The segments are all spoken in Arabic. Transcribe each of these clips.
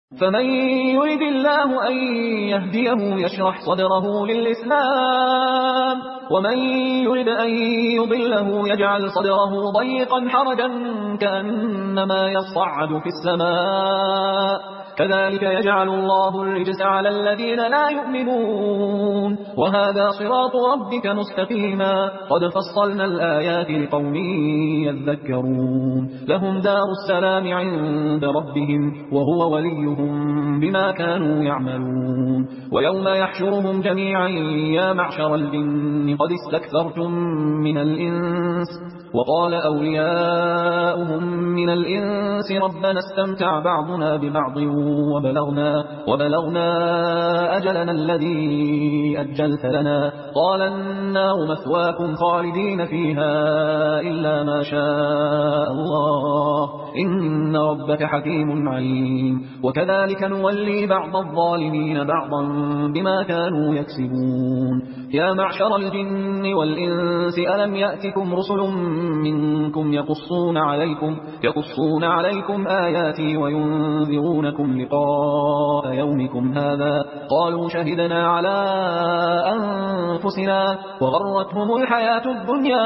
فمن يرد الله أن يهديه يشرح صدره للإسلام ومن يرد أن يضله يجعل صدره ضيقا حرجا كأنما يصعد في السماء كذلك يجعل الله الرجس على الذين لا يؤمنون وهذا صراط ربك مستقيما قد فصلنا الآيات لقوم يذكرون لهم دار السلام عند ربهم وهو وليهم بما كانوا يعملون ويوم يحشرهم جميعا يا معشر الجن قد استكثرتم من الإنس وقال أولياؤهم من الإنس ربنا استمتع بعضنا ببعض وبلغنا أجلنا الذي أجلت لنا قال النار مثواكم خالدين فيها إلا ما شاء الله إن ربك حكيم عليم وكذلك نولي بعض الظالمين بعضا بما كانوا يكسبون يا معشر الجن والإنس ألم يأتكم رسل منكم يقصون عليكم آياتي وينذرونكم لقاء يومكم هذا قالوا شهدنا على أنفسنا وغرتهم الحياة الدنيا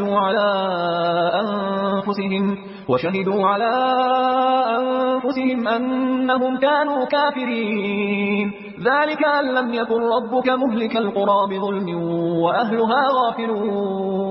وشهدوا على أنفسهم أنهم كانوا كافرين ذلك أن لم يكن ربك مهلك القرى بظلم وأهلها غافلون